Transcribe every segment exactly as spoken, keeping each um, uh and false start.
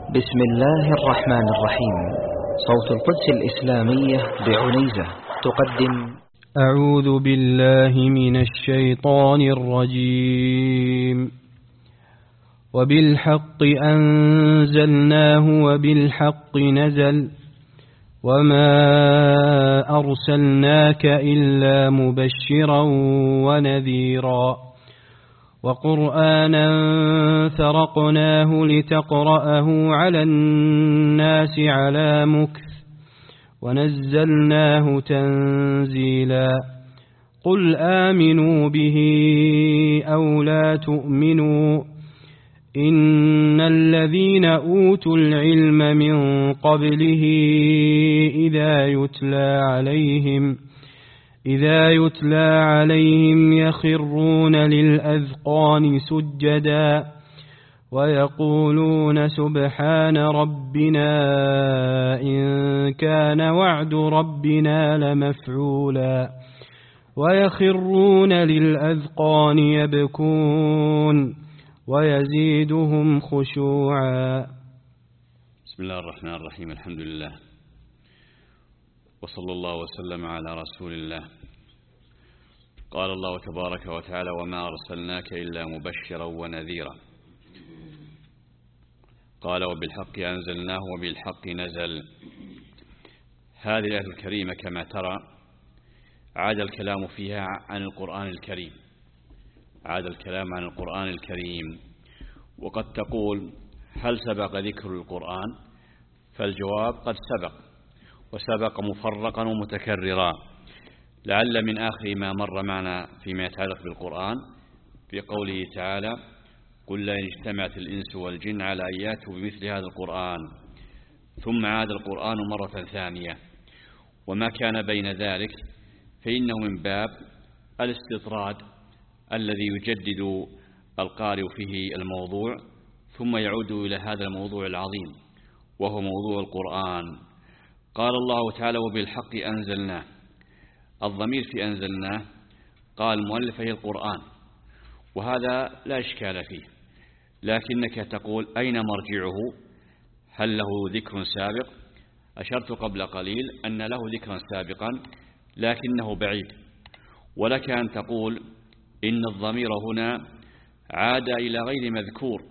بسم الله الرحمن الرحيم. صوت القدس الإسلامية بعنيزة تقدم أعوذ بالله من الشيطان الرجيم. وبالحق أنزلناه وبالحق نزل وما أرسلناك إلا مبشرا ونذيرا وقرآنا فرقناه لتقرأه على الناس على مكث ونزلناه تنزيلا. قل آمنوا به أو لا تؤمنوا إن الذين أوتوا العلم من قبله إذا يتلى عليهم إذا يتلى عليهم يخرون للأذقان سجدا ويقولون سبحان ربنا إن كان وعد ربنا لمفعولا ويخرون للأذقان يبكون ويزيدهم خشوعا. بسم الله الرحمن الرحيم. الحمد لله وصلى الله وسلم على رسول الله. قال الله تبارك وتعالى: وما أرسلناك إلا مبشرا ونذيرا. قال: وبالحق أنزلناه وبالحق نزل. هذه الآية الكريمة كما ترى عاد الكلام فيها عن القرآن الكريم عاد الكلام عن القرآن الكريم وقد تقول: هل سبق ذكر القرآن؟ فالجواب: قد سبق، وسبق مفرقا ومتكررا. لعل من آخر ما مر معنا فيما يتعلق بالقرآن في قوله تعالى: قل لئن اجتمعت الإنس والجن على أن يأتوا بمثل هذا القرآن. ثم عاد القرآن مرة ثانية، وما كان بين ذلك فإنه من باب الاستطراد الذي يجدد القارئ فيه الموضوع ثم يعود إلى هذا الموضوع العظيم وهو موضوع القرآن. قال الله تعالى: وبالحق أنزلناه. الضمير في أنزلناه قال المؤلف هي القرآن، وهذا لا إشكال فيه، لكنك تقول: أين مرجعه؟ هل له ذكر سابق؟ أشرت قبل قليل أن له ذكرا سابقا لكنه بعيد. ولك أن تقول إن الضمير هنا عاد إلى غير مذكور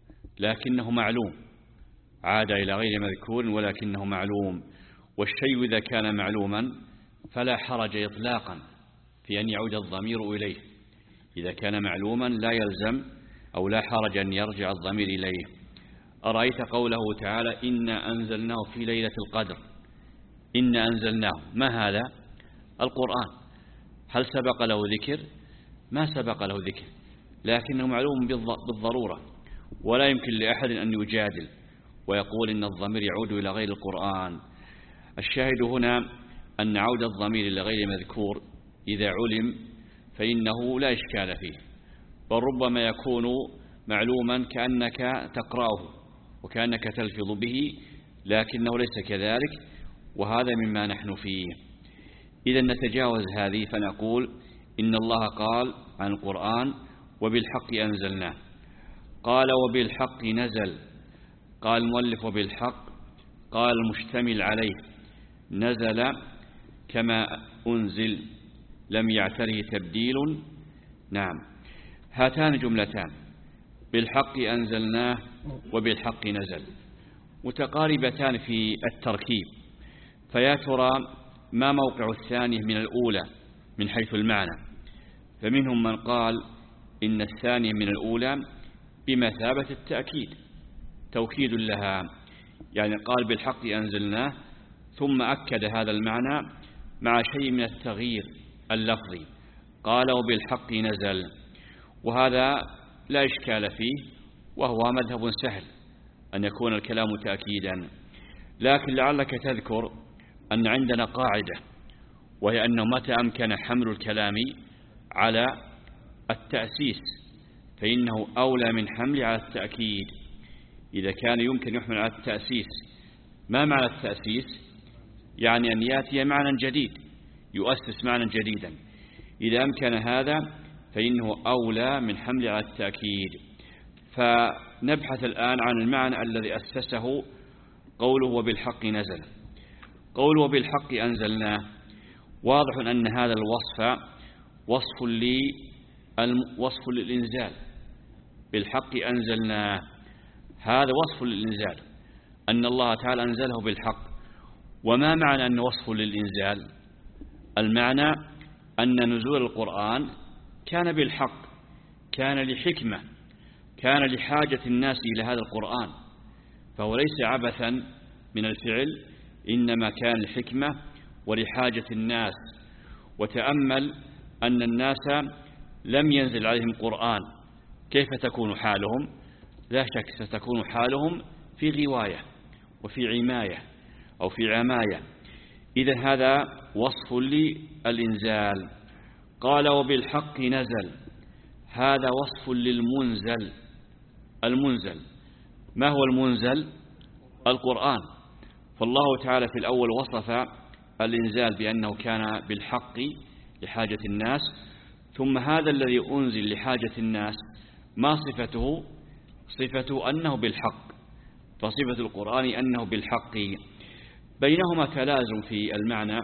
لكنه معلوم عاد إلى غير مذكور ولكنه معلوم. والشيء إذا كان معلوما فلا حرج إطلاقا في أن يعود الضمير إليه. إذا كان معلوما لا يلزم أو لا حرج أن يرجع الضمير إليه. أرأيت قوله تعالى: إنا أنزلناه في ليلة القدر. إنا أنزلناه، ما هذا؟ القرآن. هل سبق له ذكر؟ ما سبق له ذكر، لكنه معلوم بالضرورة، ولا يمكن لأحد أن يجادل ويقول إن الضمير يعود إلى غير القرآن. الشاهد هنا أن عود الضمير إلى غير مذكور إذا علم فإنه لا إشكال فيه، بل ربما يكون معلوما كأنك تقرأه وكأنك تلفظ به، لكنه ليس كذلك، وهذا مما نحن فيه. إذا نتجاوز هذه فنقول إن الله قال عن القرآن: وبالحق أنزلناه. قال: وبالحق نزل. قال المؤلف: وبالحق، قال المشتمل عليه، نزل كما أنزل، لم يعتره تبديل. نعم، هاتان جملتان: بالحق أنزلناه وبالحق نزل، متقاربتان في التركيب، فيا ترى ما موقع الثانية من الأولى من حيث المعنى؟ فمنهم من قال إن الثانية من الأولى بمثابة التأكيد، توكيد لها، يعني قال بالحق أنزلناه ثم أكد هذا المعنى مع شيء من التغيير اللفظي، قال: وبالحق نزل. وهذا لا إشكال فيه، وهو مذهب سهل أن يكون الكلام تأكيدا. لكن لعلك تذكر أن عندنا قاعدة، وهي أنه متى أمكن حمل الكلام على التأسيس فإنه أولى من حمل على التأكيد. إذا كان يمكن يحمل على التأسيس، ما معنى التأسيس؟ يعني أن يأتي معنى جديد، يؤسس معنى جديدا. إذا أمكن هذا فإنه أولى من حمل على التأكيد. فنبحث الآن عن المعنى الذي أسسه قوله وبالحق نزل. قوله وبالحق أنزلناه، واضح أن هذا الوصف وصف لي وصف للإنزال. بالحق أنزلناه، هذا وصف للإنزال، أن الله تعالى أنزله بالحق. وما معنى أنه وصف للإنزال؟ المعنى أن نزول القرآن كان بالحق، كان لحكمة، كان لحاجة الناس إلى هذا القرآن، فهو ليس عبثا من الفعل، إنما كان لحكمة ولحاجة الناس. وتأمل أن الناس لم ينزل عليهم قرآن، كيف تكون حالهم؟ لا شك ستكون حالهم في غواية وفي عماية أو في عماية. إذن هذا وصف للإنزال. قال وبالحق نزل، هذا وصف للمنزل. المنزل ما هو المنزل؟ القرآن. فالله تعالى في الأول وصف الإنزال بأنه كان بالحق لحاجة الناس، ثم هذا الذي أنزل لحاجة الناس ما صفته؟ صفته أنه بالحق، فصفة القرآن أنه بالحق. بينهما تلازم في المعنى،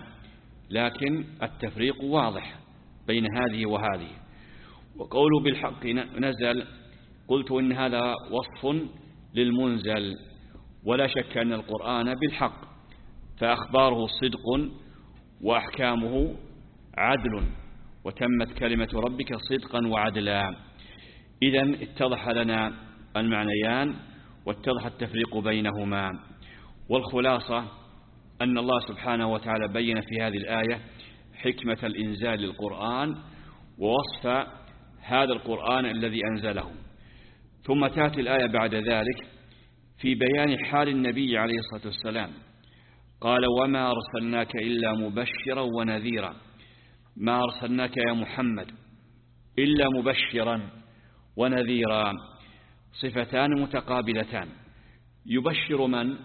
لكن التفريق واضح بين هذه وهذه. وقوله بالحق نزل، قلت إن هذا وصف للمنزل، ولا شك أن القرآن بالحق، فأخباره صدق وأحكامه عدل، وتمت كلمة ربك صدقا وعدلا. إذن اتضح لنا المعنيان واتضح التفريق بينهما. والخلاصة أن الله سبحانه وتعالى بين في هذه الآية حكمة الإنزال للقرآن ووصف هذا القرآن الذي أنزله. ثم تأتي الآية بعد ذلك في بيان حال النبي عليه الصلاة والسلام. قال وما أرسلناك إلا مبشرا ونذيرا. ما أرسلناك يا محمد إلا مبشرا ونذيرا، صفتان متقابلتان. يبشر من؟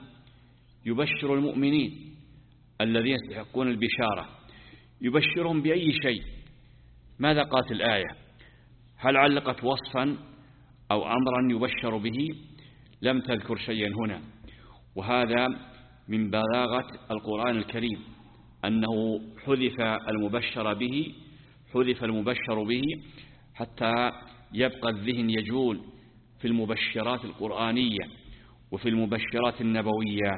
يبشر المؤمنين الذين يستحقون البشارة، يبشرهم بأي شيء. ماذا قالت الآية؟ هل علقت وصفا أو أمرا يبشر به؟ لم تذكر شيئا هنا. وهذا من بلاغة القرآن الكريم، أنه حذف المبشر به حذف المبشر به حتى يبقى الذهن يجول في المبشرات القرآنية وفي المبشرات النبوية.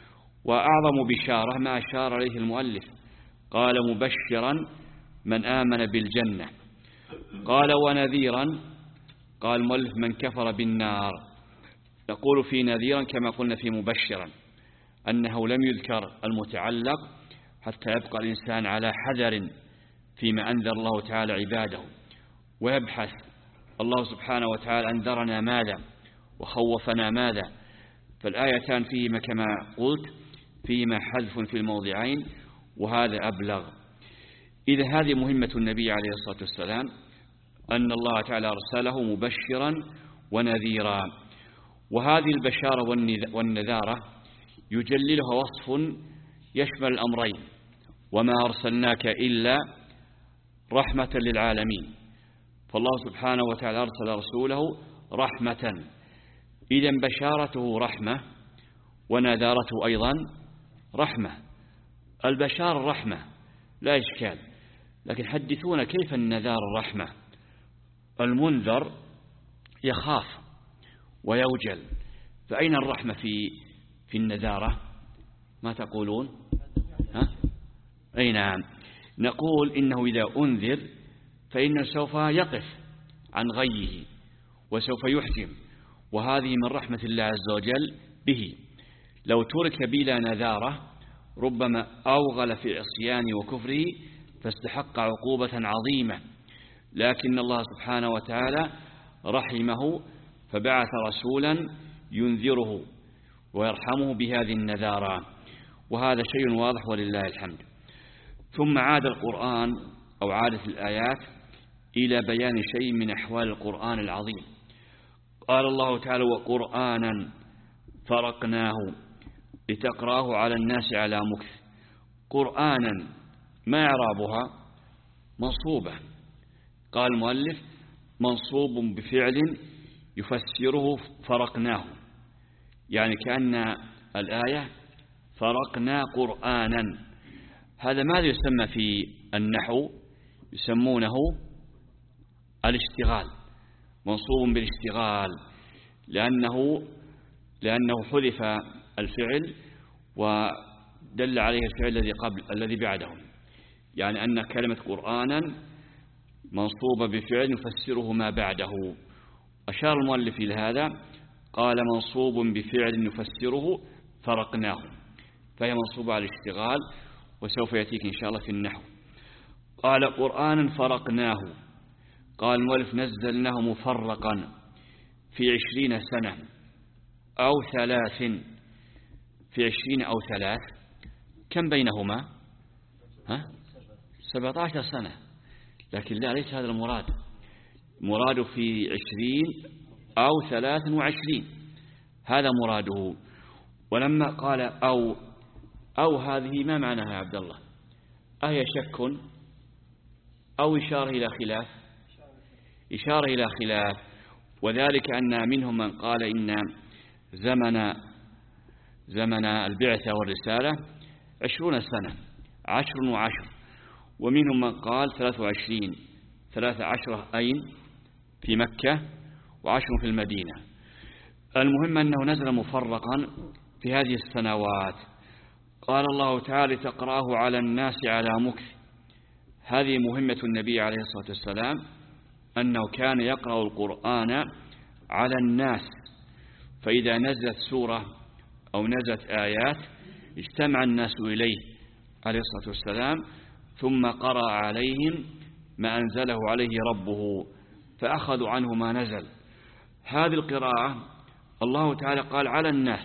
وأعظم بشارة ما أشار عليه المؤلف، قال مبشرا من آمن بالجنة. قال ونذيرا، قال المؤلف من كفر بالنار. نقول في نذيرا كما قلنا في مبشرا، أنه لم يذكر المتعلق حتى يبقى الإنسان على حذر فيما أنذر الله تعالى عباده، ويبحث الله سبحانه وتعالى أنذرنا ماذا وخوفنا ماذا. فالآيتان فيهما كما قلت فيهما حذف في الموضعين، وهذا أبلغ. إذا هذه مهمة النبي عليه الصلاة والسلام، أن الله تعالى أرسله مبشرا ونذيرا. وهذه البشارة والنذارة يجللها وصف يشمل الأمرين، وما أرسلناك إلا رحمة للعالمين. فالله سبحانه وتعالى أرسل رسوله رحمة، إذن بشارته رحمة ونذارته أيضا رحمة. البشار رحمة لا إشكال، لكن حدثونا كيف النذار الرحمة؟ المنذر يخاف ويوجل، فأين الرحمة في في النذارة؟ ما تقولون؟ ها؟ أي نعم، نقول إنه إذا أنذر فإنه سوف يقف عن غيه وسوف يحجم، وهذه من رحمة الله عز وجل به. لو ترك بلا نذارة ربما أوغل في عصيان وكفره فاستحق عقوبة عظيمة، لكن الله سبحانه وتعالى رحمه فبعث رسولا ينذره ويرحمه بهذه النذارة، وهذا شيء واضح ولله الحمد. ثم عاد القرآن أو عادت الآيات إلى بيان شيء من أحوال القرآن العظيم. قال الله تعالى وقرآنا فرقناه لتقراه على الناس على مكث. قرآنا ما إعرابها؟ منصوبة. قال المؤلف منصوب بفعل يفسره فرقناه، يعني كأن الآية فرقنا قرآنا. هذا ماذا يسمى في النحو؟ يسمونه الاشتغال، منصوب بالاشتغال، لأنه لأنه حذف الفعل ودل عليه الفعل الذي قبل الذي بعده، يعني أن كلمة قرآنا منصوبة بفعل يفسره ما بعده. أشار المؤلف إلى هذا، قال منصوب بفعل يفسره فرقناه، فهي منصوبة على الاشتغال، وسوف يأتيك إن شاء الله في النحو. قال قرآنا فرقناه، قال المؤلف نزلناه مفرقا في عشرين سنة أو ثلاث، في عشرين أو ثلاث، كم بينهما؟ ها؟ سبعة عشر سنة، لكن لا، ليس هذا المراد، مراد في عشرين أو ثلاث وعشرين، هذا مراده. ولما قال أو أو هذه ما معناها يا عبد الله؟ أهي شك أو إشارة إلى خلاف؟ إشارة إلى خلاف، وذلك أن منهم من قال إن زمن زمن البعثة والرسالة عشرون سنة، عشر وعشر، ومنهم من قال ثلاث وعشرين، ثلاث عشرة أين في مكة وعشر في المدينة. المهم أنه نزل مفرقا في هذه السنوات. قال الله تعالى تقرأه على الناس على مكث. هذه مهمة النبي عليه الصلاة والسلام، أنه كان يقرأ القرآن على الناس، فإذا نزلت سورة أو نزلت آيات اجتمع الناس إليه عليه الصلاة والسلام، ثم قرأ عليهم ما أنزله عليه ربه، فأخذوا عنه ما نزل. هذه القراءة الله تعالى قال على الناس،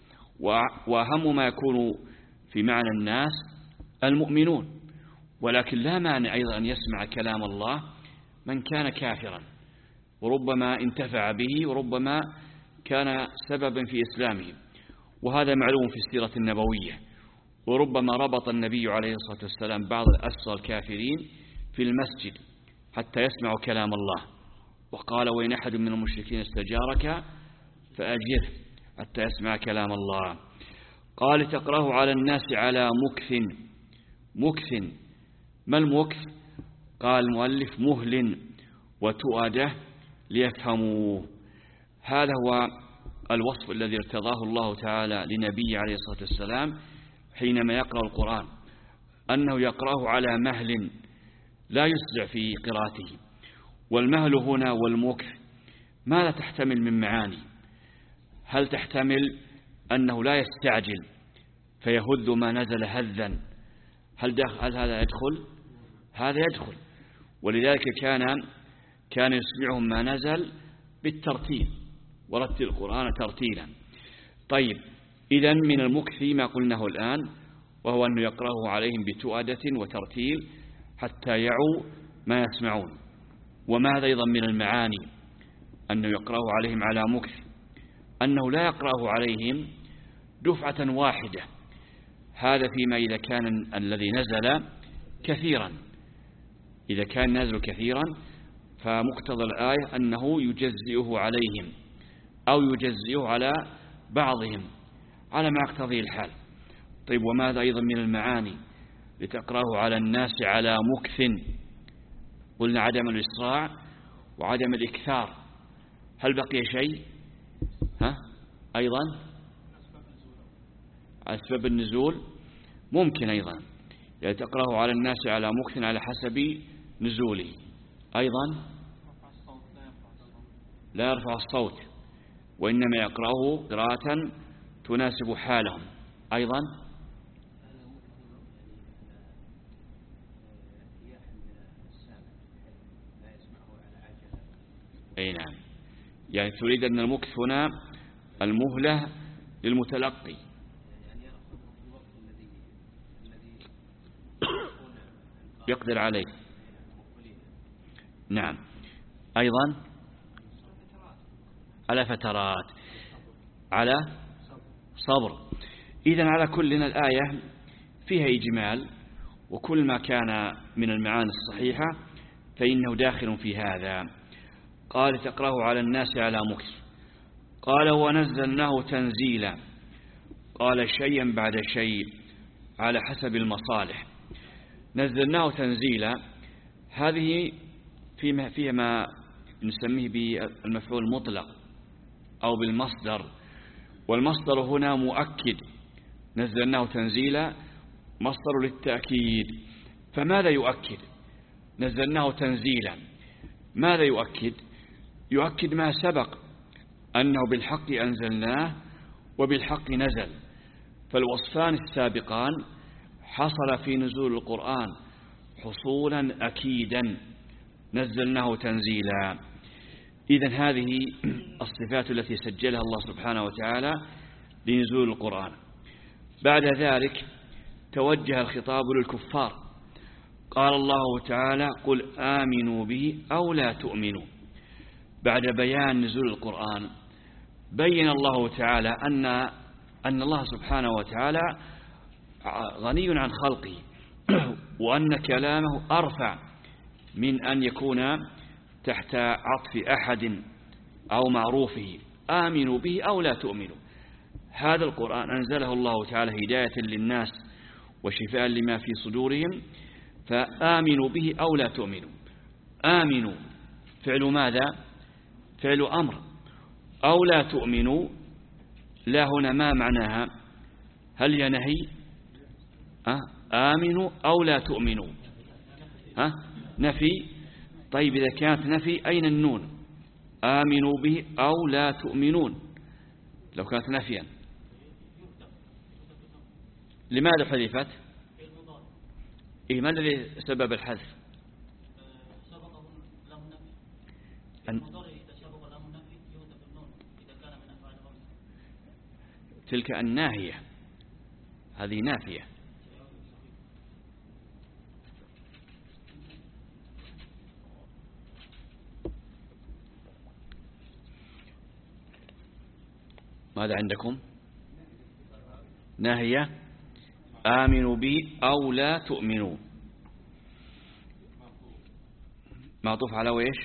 وأهم ما يكون في معنى الناس المؤمنون، ولكن لا مانع أيضا أن يسمع كلام الله من كان كافرا، وربما انتفع به، وربما كان سببا في إسلامه، وهذا معلوم في السيرة النبوية. وربما ربط النبي عليه الصلاة والسلام بعض الأسرى الكافرين في المسجد حتى يسمعوا كلام الله، وقال وإن أحد من المشركين استجارك فأجره حتى يسمع كلام الله. قال تقرأه على الناس على مكث. مكث، ما المكث؟ قال المؤلف مهل وتؤده ليفهموه. هذا هو الوصف الذي ارتضاه الله تعالى لنبيه عليه الصلاة والسلام حينما يقرأ القرآن، أنه يقرأه على مهل لا يسرع في قراءته. والمهل هنا والمكث ماذا تحتمل من معاني؟ هل تحتمل أنه لا يستعجل فيهذ ما نزل هذا؟ هل, هل هذا يدخل؟ هذا يدخل، ولذلك كان كان يسمعهم ما نزل بالترتيل، ورتل القرآن ترتيلا. طيب، إذن من المكث ما قلناه الآن، وهو أنه يقرأه عليهم بتؤدة وترتيل حتى يعوا ما يسمعون. وماذا أيضا من المعاني أنه يقرأه عليهم على مكث؟ أنه لا يقرأه عليهم دفعة واحدة، هذا فيما إذا كان الذي نزل كثيرا. إذا كان نزل كثيرا فمقتضى الآية أنه يجزئه عليهم أو يجزئه على بعضهم على ما يقتضي الحال. طيب، وماذا أيضا من المعاني لتقرأه على الناس على مكث؟ قلنا عدم الإسراع وعدم الإكثار. هل بقي شيء؟ ها؟ أيضا أسباب النزول ممكن أيضا، يعني تقرأه على الناس على مكث على حسب نزوله. أيضا لا يرفع الصوت، وإنما يقرأه قراءة تناسب حالهم. أيضا أي نعم، يعني تريد أن المكث هنا المهلة للمتلقي. يقدر عليه. نعم. أيضا على فترات، على صبر. إذن على كلنا الآية فيها إجمال، وكل ما كان من المعاني الصحيحة فإنه داخل في هذا. قال تقرأه على الناس على مكث. قال ونزلناه تنزيلا. قال شيئا بعد شيء على حسب المصالح. نزلناه تنزيلا هذه فيما, فيما نسميه بالمفعول المطلق أو بالمصدر، والمصدر هنا مؤكد. نزلناه تنزيلا مصدر للتأكيد. فماذا يؤكد؟ نزلناه تنزيلا ماذا يؤكد؟ يؤكد ما سبق أنه بالحق أنزلناه وبالحق نزل. فالوصفان السابقان حصل في نزول القرآن حصولا أكيدا. نزلناه تنزيلا. إذن هذه الصفات التي سجلها الله سبحانه وتعالى لنزول القرآن. بعد ذلك توجه الخطاب للكفار. قال الله تعالى قل آمنوا به أو لا تؤمنوا. بعد بيان نزول القرآن بين الله تعالى أن أن الله سبحانه وتعالى غني عن خلقه، وأن كلامه أرفع من أن يكون تحت عطف أحد أو معروفه. آمنوا به أو لا تؤمنوا. هذا القرآن أنزله الله تعالى هداية للناس وشفاء لما في صدورهم، فآمنوا به أو لا تؤمنوا. آمنوا فعل ماذا؟ فعل أمر. أو لا تؤمنوا لا هنا ما معناها؟ هل هي نهي؟ أه؟ آمنوا أو لا تؤمنوا أه؟ نفي. طيب إذا كانت نفي أين النون؟ آمنوا به أو لا تؤمنون لو كانت نفيا لماذا حذفت؟ إيه ما الذي سبب الحذف؟ أن تلك الناهية هذه نافية. ماذا عندكم؟ ناهية آمنوا بي أو لا تؤمنوا. معطوف على ويش؟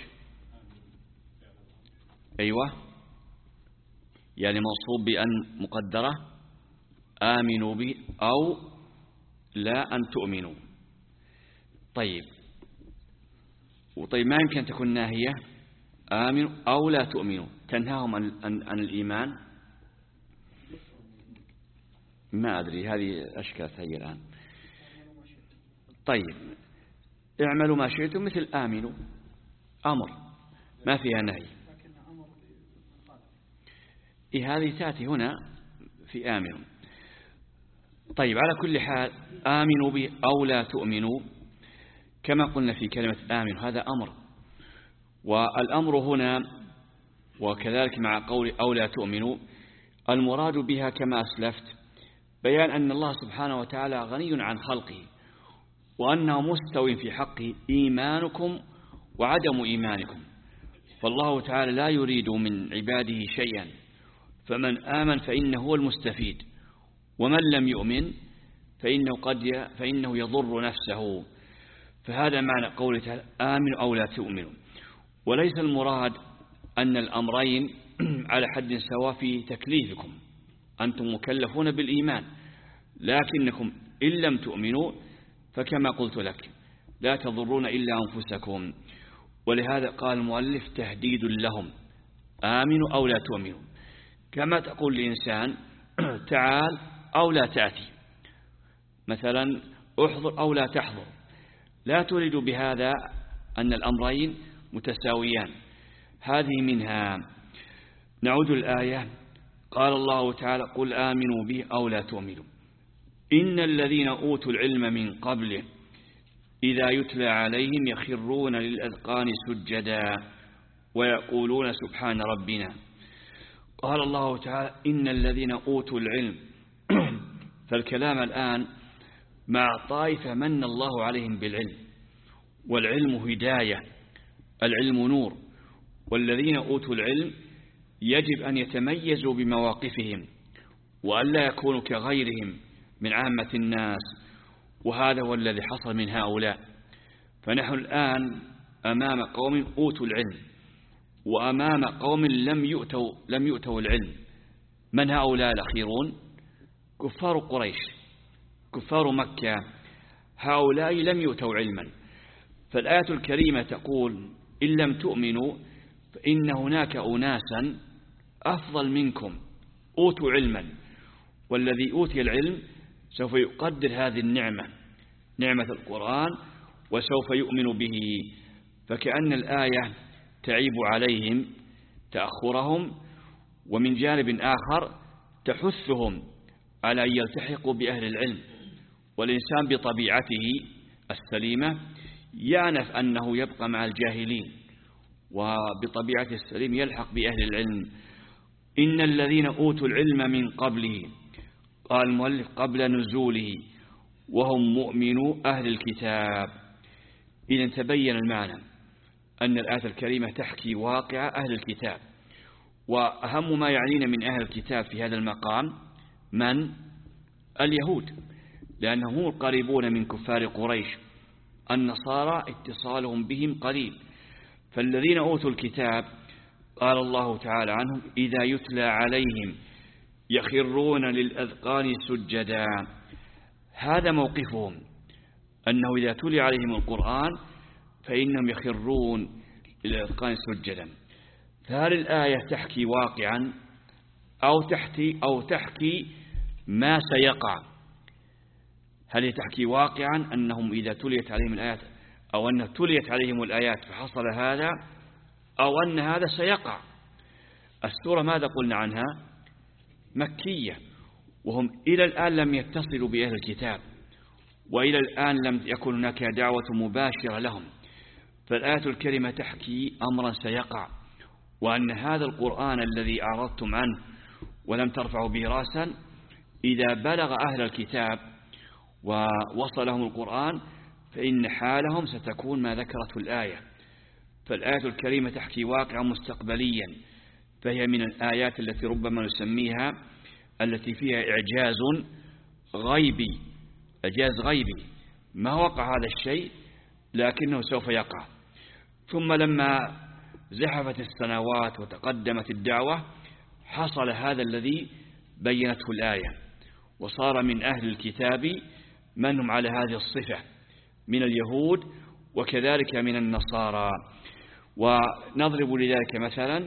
أيوة يعني موصوب بأن مقدرة. آمنوا بي أو لا أن تؤمنوا. طيب وطيب ما يمكن تكون ناهية آمنوا أو لا تؤمنوا تنهاهم عن, عن, عن الإيمان؟ ما أدري هذه أشكالت هي الآن. طيب اعملوا ما شئتم مثل آمنوا أمر ما فيها نهي. إيه هذه تأتي هنا في آمنوا. طيب على كل حال آمنوا به أو لا تؤمنوا كما قلنا في كلمة آمنوا هذا أمر، والأمر هنا وكذلك مع قول أو لا تؤمنوا المراد بها كما أسلفت بيان أن الله سبحانه وتعالى غني عن خلقه، وأنه مستوي في حقه إيمانكم وعدم إيمانكم. فالله تعالى لا يريد من عباده شيئا، فمن آمن فإنه هو المستفيد، ومن لم يؤمن فإنه, قد فإنه يضر نفسه. فهذا معنى قوله تعالى آمنوا أو لا تؤمنوا. وليس المراد أن الأمرين على حد سواء في تكليفكم، أنتم مكلفون بالإيمان، لكنكم إن لم تؤمنوا فكما قلت لك لا تضرون إلا أنفسكم. ولهذا قال المؤلف تهديد لهم آمنوا أو لا تؤمنوا، كما تقول لإنسان تعال أو لا تأتي، مثلا احضر أو لا تحضر، لا تريد بهذا أن الأمرين متساويان. هذه منها. نعود الآية. قال الله تعالى قل آمنوا به أو لا تؤمنوا إن الذين أوتوا العلم من قبله إذا يتلى عليهم يخرون للأذقان سجدا ويقولون سبحان ربنا. قال الله تعالى إن الذين أوتوا العلم فالكلام الآن مع طائفة من الله عليهم بالعلم، والعلم هداية، العلم نور، والذين أوتوا العلم يجب أن يتميزوا بمواقفهم وأن لا يكونوا كغيرهم من عامة الناس، وهذا هو الذي حصل من هؤلاء. فنحن الآن أمام قوم أوتوا العلم، وأمام قوم لم يؤتوا, لم يؤتوا العلم. من هؤلاء الأخيرون؟ كفار قريش، كفار مكة، هؤلاء لم يؤتوا علما. فالآية الكريمة تقول إن لم تؤمنوا فإن هناك أناسا أفضل منكم أوتوا علما، والذي أوتي العلم سوف يقدر هذه النعمة، نعمة القرآن، وسوف يؤمن به. فكأن الآية تعيب عليهم تأخرهم، ومن جانب آخر تحثهم على أن يلتحقوا بأهل العلم. والإنسان بطبيعته السليمة يعنف أنه يبقى مع الجاهلين، وبطبيعته السليم يلحق بأهل العلم. إن الذين أوتوا العلم من قبله، قال المؤلف قبل نزوله، وهم مؤمنو أهل الكتاب. إذن تبين المعنى أن الآية الكريمة تحكي واقع أهل الكتاب، وأهم ما يعنينا من أهل الكتاب في هذا المقام من؟ اليهود، لأنهم هم القريبون من كفار قريش. النصارى اتصالهم بهم قليل. فالذين أوتوا الكتاب قال الله تعالى عنهم إذا يتلى عليهم يخرون للأذقان سجدا. هذا موقفهم، أنه إذا تلي عليهم القرآن فإنهم يخرون للأذقان سجدا. فهل الآية تحكي واقعا أو تحكي, أو تحكي ما سيقع؟ هل هي تحكي واقعا أنهم إذا تليت عليهم الآيات، أو أن تليت عليهم الآيات فحصل هذا، أو أن هذا سيقع؟ السورة ماذا قلنا عنها؟ مكية، وهم إلى الآن لم يتصلوا بأهل الكتاب، وإلى الآن لم يكن هناك دعوة مباشرة لهم. فالآية الكريمة تحكي أمرا سيقع، وأن هذا القرآن الذي أعرضتم عنه ولم ترفعوا به راسا إذا بلغ أهل الكتاب ووصلهم القرآن فإن حالهم ستكون ما ذكرته الآية. فالآية الكريمة تحكي واقعا مستقبليا، فهي من الآيات التي ربما نسميها التي فيها إعجاز غيبي، إعجاز غيبي، ما وقع هذا الشيء لكنه سوف يقع. ثم لما زحفت السنوات وتقدمت الدعوة حصل هذا الذي بينته الآية، وصار من أهل الكتاب من هم على هذه الصفة من اليهود وكذلك من النصارى. ونضرب لذلك مثلا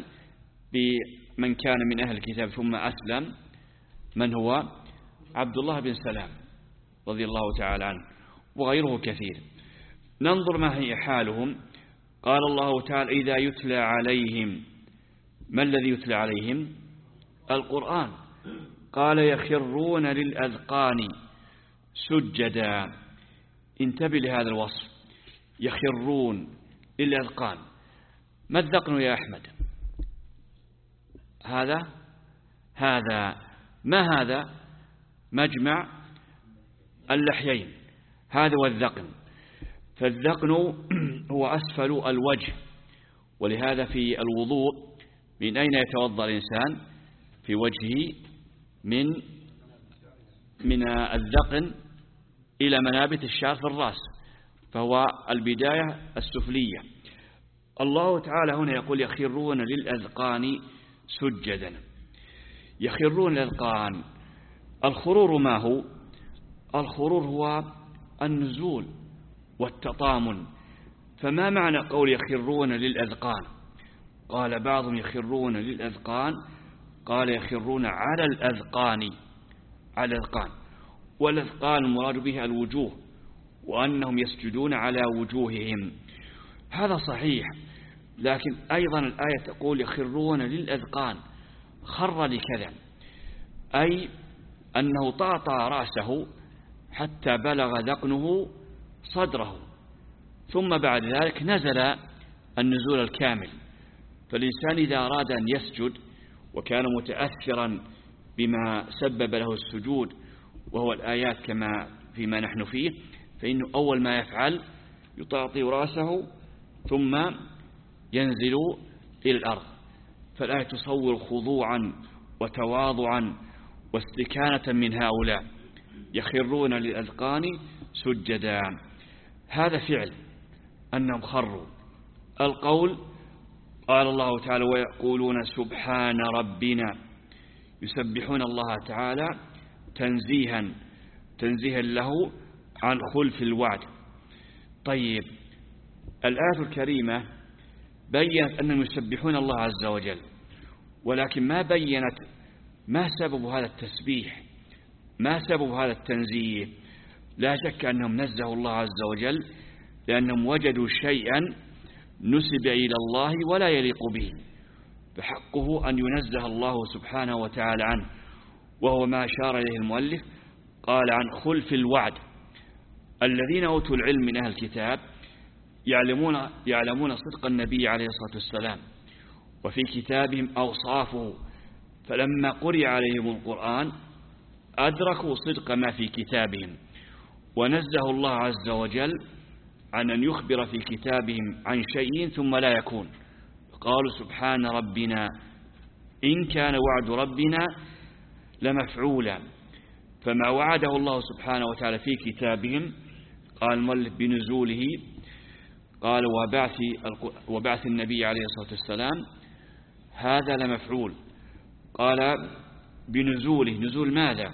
بمن كان من أهل الكتاب ثم أسلم، من هو؟ عبد الله بن سلام رضي الله تعالى عنه، وغيره كثير. ننظر ما هي حالهم. قال الله تعالى إذا يتلى عليهم، ما الذي يتلى عليهم؟ القرآن. قال يخرون للأذقان سجدا. انتبه لهذا الوصف، يخرون للأذقان. ما الذقن يا أحمد؟ هذا هذا ما هذا؟ مجمع اللحيين، هذا هو الذقن. فالذقن هو أسفل الوجه، ولهذا في الوضوء من أين يتوضأ الإنسان؟ في وجهه من من الذقن إلى منابت الشعر في الرأس، فهو البداية السفلية. الله تعالى هنا يقول يخرون للأذقان سجدا. يخرون للأذقان، الخرور ما هو؟ الخرور هو النزول والتطامن. فما معنى قول يخرون للأذقان؟ قال بعضهم يخرون للأذقان، قال يخرون على الأذقان، على الأذقان، والأذقان المراد بها الوجوه، وأنهم يسجدون على وجوههم. هذا صحيح، لكن أيضا الآية تقول يخرون للأذقان، خر لكذا، أي أنه طاطى رأسه حتى بلغ ذقنه صدره، ثم بعد ذلك نزل النزول الكامل. فالإنسان إذا أراد أن يسجد وكان متأثرا بما سبب له السجود وهو الآيات كما فيما نحن فيه، فإنه أول ما يفعل يطاطي رأسه ثم ينزل إلى الأرض. فالآية تصور خضوعا وتواضعا واستكانة من هؤلاء، يخرون للأذقان سجدا. هذا فعل أنهم خروا. القول قال الله تعالى ويقولون سبحان ربنا، يسبحون الله تعالى تنزيها تنزيها له عن خلف الوعد. طيب الآية الكريمة بيّنت أنهم يسبحون الله عز وجل، ولكن ما بيّنت ما سبب هذا التسبيح، ما سبب هذا التنزيه. لا شك أنهم نزهوا الله عز وجل لأنهم وجدوا شيئا نسب إلى الله ولا يليق به، فحقه أن ينزه الله سبحانه وتعالى عنه، وهو ما أشار إليه المؤلف، قال عن خلف الوعد. الذين أوتوا العلم من أهل الكتاب يعلمون, يعلمون صدق النبي عليه الصلاة والسلام، وفي كتابهم أوصافه، فلما قرئ عليهم القرآن أدركوا صدق ما في كتابهم، ونزه الله عز وجل عن أن يخبر في كتابهم عن شيء ثم لا يكون. قالوا سبحان ربنا إن كان وعد ربنا لمفعولا. فما وعده الله سبحانه وتعالى في كتابهم، قال المؤلف بنزوله، قال وبعث, وبعث النبي عليه الصلاة والسلام، هذا لمفعول. قال بنزوله، نزول ماذا؟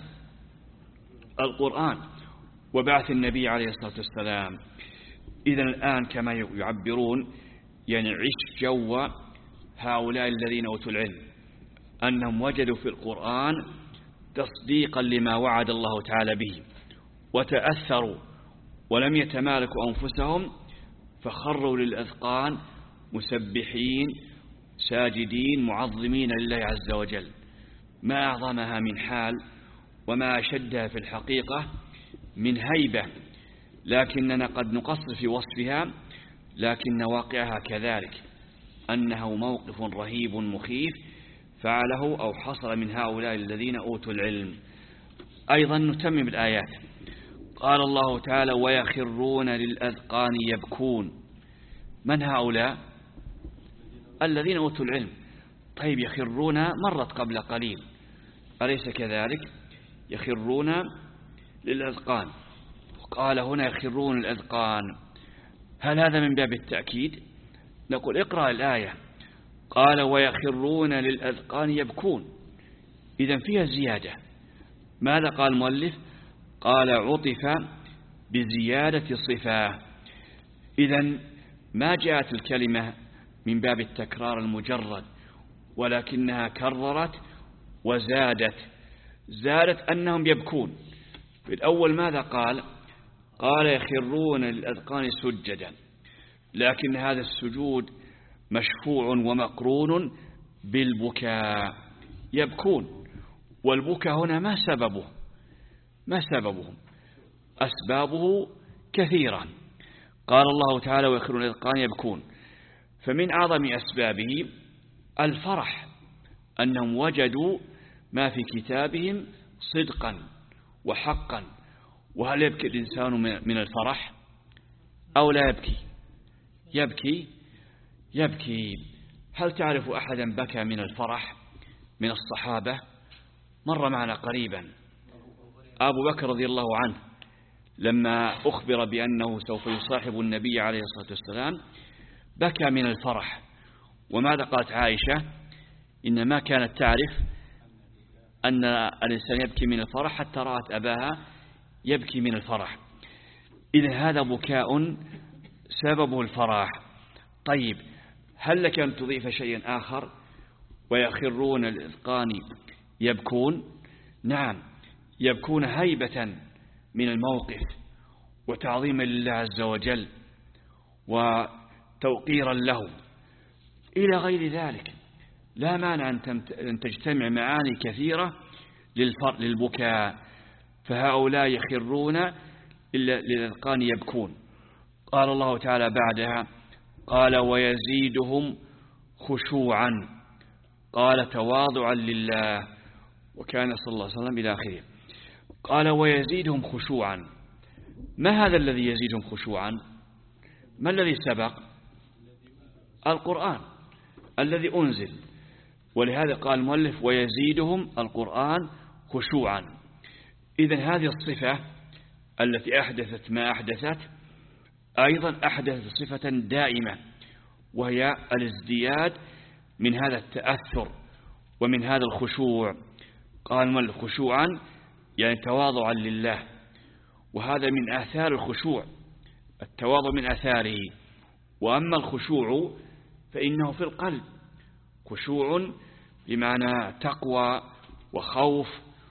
القرآن، وبعث النبي عليه الصلاة والسلام. إذن الآن كما يعبرون يعني عش جو هؤلاء الذين أوتوا العلم، أنهم وجدوا في القرآن تصديقا لما وعد الله تعالى به، وتأثروا ولم يتمالكوا أنفسهم، فخروا للأذقان مسبحين ساجدين معظمين لله عز وجل. ما أعظمها من حال وما أشدها في الحقيقة من هيبة، لكننا قد نقصر في وصفها، لكن واقعها كذلك، أنه موقف رهيب مخيف فعله أو حصل من هؤلاء الذين أوتوا العلم. أيضا نتمم الآيات. قال الله تعالى ويخرون للأذقان يبكون. من هؤلاء؟ الذين أوتوا العلم. طيب يخرون مرت قبل قليل، أليس كذلك؟ يخرون للأذقان، قال هنا يخرون الأذقان، هل هذا من باب التأكيد؟ نقول اقرأ الآية. قال ويخرون للأذقان يبكون، إذن فيها زيادة. ماذا قال المؤلف؟ قال عطف بزيادة صفة. إذن ما جاءت الكلمة من باب التكرار المجرد، ولكنها كررت وزادت. زادت أنهم يبكون. في الأول ماذا قال؟ قال يخرون للأذقان سجدا، لكن هذا السجود مشفوع ومقرون بالبكاء، يبكون. والبكاء هنا ما سببه؟ ما سببه؟ أسبابه كثيرة. قال الله تعالى ويخرون للأذقان يبكون، فمن أعظم أسبابه الفرح، أنهم وجدوا ما في كتابهم صدقا وحقا. وهل يبكي الإنسان من الفرح أو لا يبكي؟ يبكي يبكي. هل تعرف أحدا بكى من الفرح من الصحابة؟ مر معنا قريبا أبو بكر رضي الله عنه، لما أخبر بأنه سوف يصاحب النبي عليه الصلاة والسلام بكى من الفرح. وماذا قالت عائشة؟ إنما كانت تعرف أن الإنسان يبكي من الفرح حتى رأت أباها يبكي من الفرح. إذن هذا بكاء سببه الفرح. طيب هل لك أن تضيف شيئا آخر؟ ويخرون الأذقان يبكون. نعم، يبكون هيبة من الموقف وتعظيما لله عز وجل وتوقيرا له إلى غير ذلك. لا مانع أن تجتمع معاني كثيرة للبكاء. فهؤلاء يخرون للأذقان يبكون. قال الله تعالى بعدها قال ويزيدهم خشوعا، قال تواضعا لله، وكان صلى الله عليه وسلم إلى آخره. قال ويزيدهم خشوعا. ما هذا الذي يزيدهم خشوعا؟ ما الذي سبق؟ القرآن الذي أنزل. ولهذا قال المؤلف ويزيدهم القرآن خشوعا. إذن هذه الصفة التي أحدثت ما أحدثت أيضا أحدثت صفة دائمة، وهي الازدياد من هذا التأثر ومن هذا الخشوع. قال المؤلف خشوعا يعني تواضعا لله، وهذا من آثار الخشوع، التواضع من آثاره. وأما الخشوع فإنه في القلب، خشوع بمعنى تقوى وخوف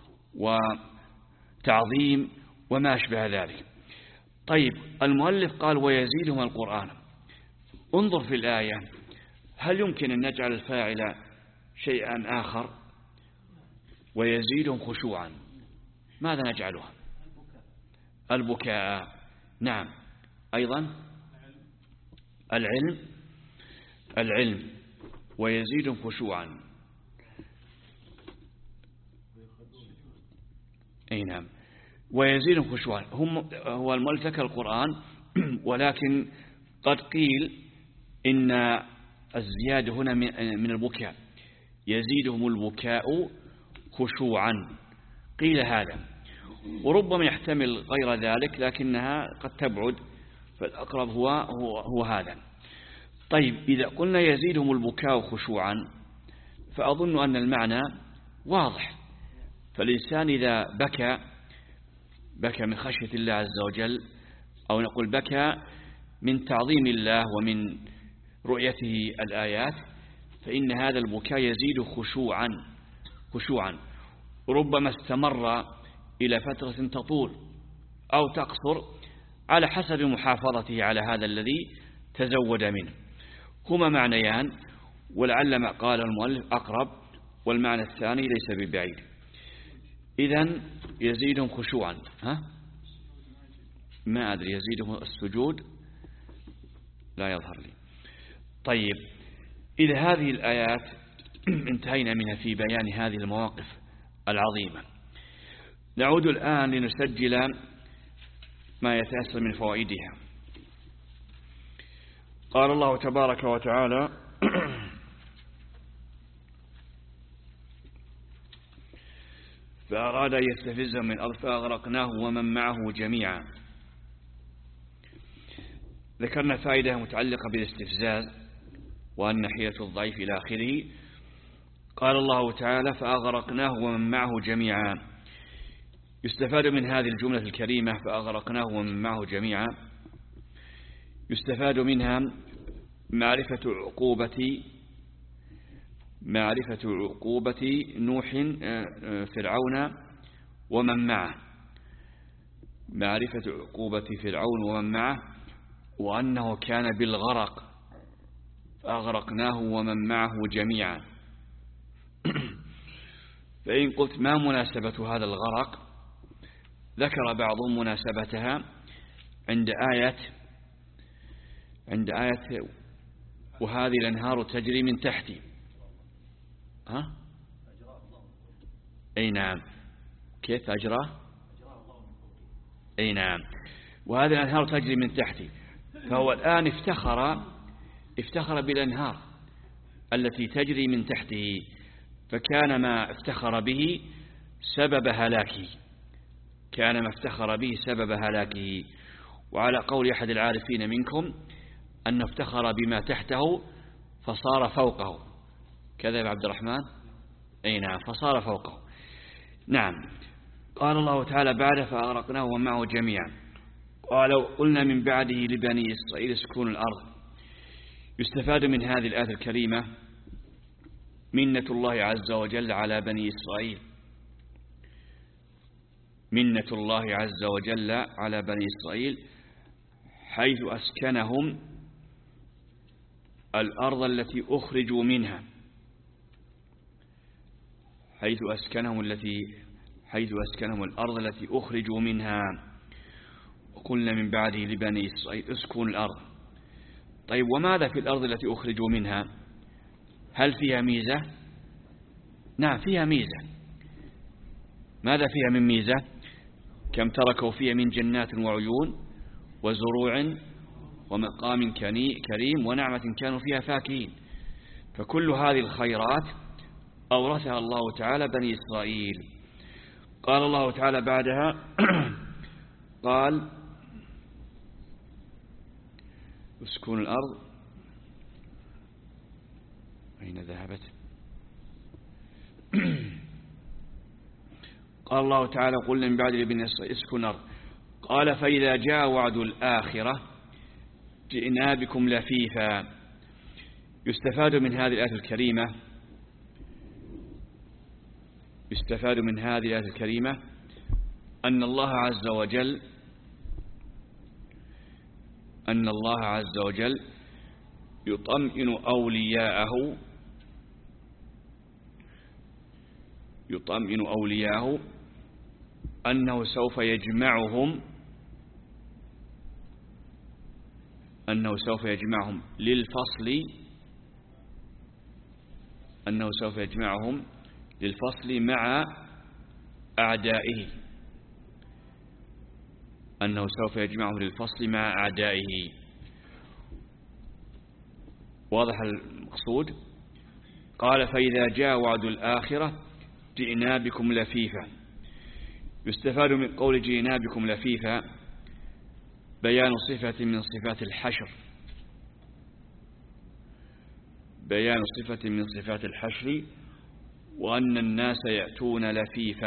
وتعظيم وما أشبه ذلك. طيب المؤلف قال ويزيدهم القرآن. انظر في الآية، هل يمكن أن نجعل الفاعل شيئا آخر؟ ويزيدهم خشوعا، ماذا نجعلها؟ البكاء. نعم. أيضا العلم، العلم ويزيدهم خشوعا. أي نعم، ويزيدهم خشوعا. هم هو المؤلف ذكر القرآن، ولكن قد قيل إن الزيادة هنا من البكاء، يزيدهم البكاء خشوعا، قيل هذا، وربما يحتمل غير ذلك لكنها قد تبعد، فالأقرب هو, هو, هو هذا. طيب إذا قلنا يزيدهم البكاء خشوعا فأظن أن المعنى واضح. فالإنسان إذا بكى بكى من خشية الله عز وجل، أو نقول بكى من تعظيم الله ومن رؤيته الآيات، فإن هذا البكاء يزيد خشوعا خشوعا ربما استمر إلى فترة تطول أو تقصر على حسب محافظته على هذا الذي تزود منه. هما معنيان، ولعل ما قال المؤلف أقرب، والمعنى الثاني ليس ببعيد. إذن يزيدهم خشوعا. ها؟ ما أدري، يزيدهم السجود لا يظهر لي. طيب إذا هذه الآيات انتهينا منها في بيان هذه المواقف العظيمة، نعود الآن لنسجل ما يتأثر من فوائدها. قال الله تبارك وتعالى فأراد أن يستفزهم من الأرض فأغرقناه ومن معه جميعا. ذكرنا فائدة متعلقة بالاستفزاز وأن حيلة الضعيف إلى آخره. قال الله تعالى فأغرقناه ومن معه جميعا. يستفاد من هذه الجملة الكريمة فأغرقناه ومن معه جميعا، يستفاد منها معرفة عقوبة معرفة عقوبة نوح فرعون ومن معه، معرفة عقوبة فرعون ومن معه، وأنه كان بالغرق فأغرقناه ومن معه جميعا. فإن قلت ما مناسبة هذا الغرق، ذكر بعضهم مناسبتها عند آية عند آية وهذه الأنهار تجري من تحتي. ها؟ أي نعم. كيف أجرى؟ أي نعم. وهذه الأنهار تجري من تحتي. فهو الآن افتخر افتخر بالأنهار التي تجري من تحته، فكان ما افتخر به سبب هلاكه كان ما افتخر به سبب هلاكه. وعلى قول أحد العارفين منكم أن افتخر بما تحته فصار فوقه. كذا يا عبد الرحمن؟ أي نعم، فصار فوقه. نعم. قال الله تعالى بعد فأغرقناه ومعه جميعا. قالوا قلنا من بعده لبني إسرائيل اسكنوا الأرض. يستفاد من هذه الآية الكريمة منة الله عز وجل على بني إسرائيل، منة الله عز وجل على بني إسرائيل حيث أسكنهم الأرض التي أخرجوا منها، حيث أسكنهم التي حيث أسكنهم الأرض التي أخرجوا منها. وقلنا من بعده لبني إسرائيل اسكنوا الأرض. طيب وماذا في الأرض التي أخرجوا منها؟ هل فيها ميزة؟ نعم فيها ميزة. ماذا فيها من ميزة؟ كم تركوا فيها من جنات وعيون وزروع ومقام كريم ونعمة كانوا فيها فاكهين. فكل هذه الخيرات أورثها الله تعالى بني إسرائيل. قال الله تعالى بعدها قال اسكنوا الأرض أين ذهبت؟ قال الله تعالى قل من بعد ابن اسكن الأرض قال فإذا جاء وعد الآخرة جئنا بكم لفيفا. يستفاد من هذه الآية الكريمة يستفاد من هذه الآية الكريمة أن الله عز وجل أن الله عز وجل يطمئن أولياءه يطمئن أولياءه أنه سوف يجمعهم أنه سوف يجمعهم للفصل أنه سوف يجمعهم للفصل مع أعدائه أنه سوف يجمعهم للفصل مع أعدائه. واضح المقصود؟ قال فإذا جاء وعد الآخرة جئنا بكم لفيفا. يستفاد من قول جئنا بكم لفيفا بيان صفة من صفات الحشر بيان صفة من صفات الحشر وأن الناس يأتون لفيفا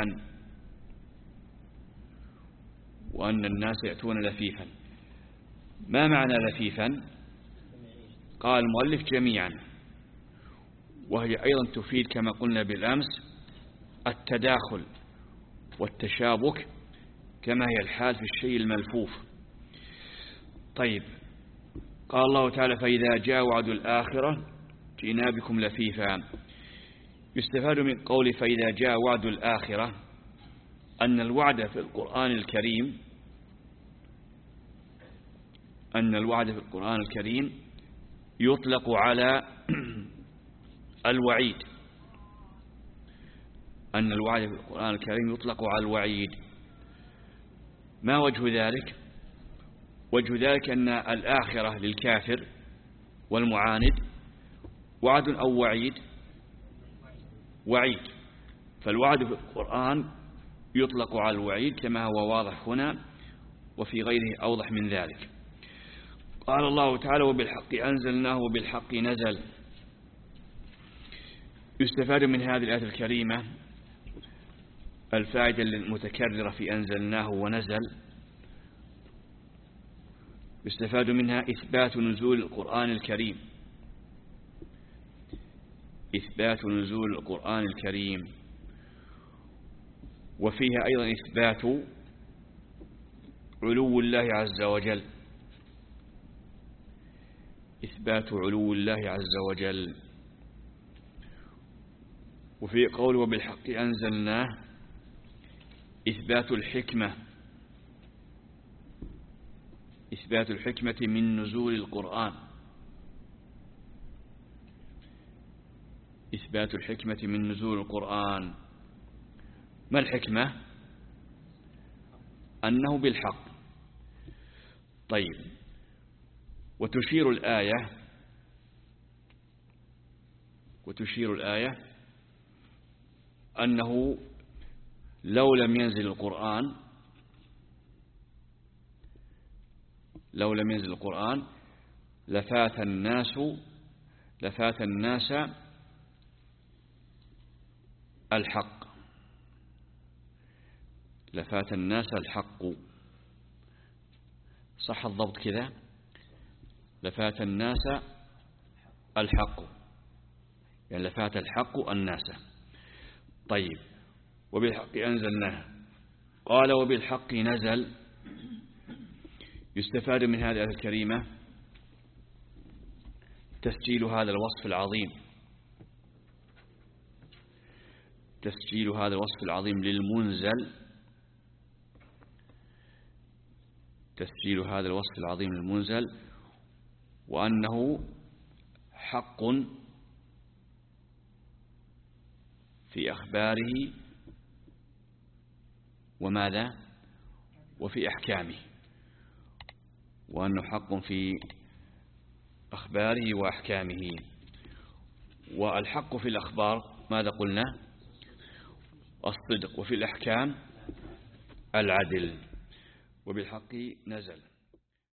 وأن الناس يأتون لفيفا. ما معنى لفيفا؟ قال المؤلف جميعا، وهي أيضا تفيد كما قلنا بالأمس التداخل والتشابك كما هي الحال في الشيء الملفوف. طيب، قال الله تعالى فإذا جاء وعد الآخرة جئنا بكم لفيفا. يستفاد من قول فإذا جاء وعد الآخرة أن الوعد في القرآن الكريم أن الوعد في القرآن الكريم يطلق على الوعيد أن الوعد في القرآن الكريم يطلق على الوعيد. ما وجه ذلك؟ وجه ذلك أن الآخرة للكافر والمعاند وعد أو وعيد؟ وعيد. فالوعد في القرآن يطلق على الوعيد كما هو واضح هنا وفي غيره أوضح من ذلك. قال الله تعالى وبالحق أنزلناه وبالحق نزل. يستفاد من هذه الآية الكريمة الفائدة المتكررة في أنزلناه ونزل. يستفاد منها إثبات نزول القرآن الكريم إثبات نزول القرآن الكريم وفيها أيضا إثبات علو الله عز وجل إثبات علو الله عز وجل. وفي قول وبالحق أنزلناه إثبات الحكمة إثبات الحكمة من نزول القرآن إثبات الحكمة من نزول القرآن. ما الحكمة؟ أنه بالحق. طيب، وتشير الآية وتشير الآية أنه لو لم ينزل القرآن لو لم ينزل القرآن لفات الناس لفات الناس الحق لفات الناس الحق صح الضبط كذا؟ لفات الناس الحق يعني لفات الحق الناس. طيب، وبالحق أنزلناه. قال وبالحق نزل. يستفاد من هذه الآية الكريمة تسجيل هذا الوصف العظيم تسجيل هذا الوصف العظيم للمنزل تسجيل هذا الوصف العظيم للمنزل وأنه حق في أخباره وماذا؟ وفي أحكامه وأنه حق في أخباره وأحكامه. والحق في الأخبار ماذا قلنا؟ الصدق، وفي الأحكام العدل. وبالحق نزل.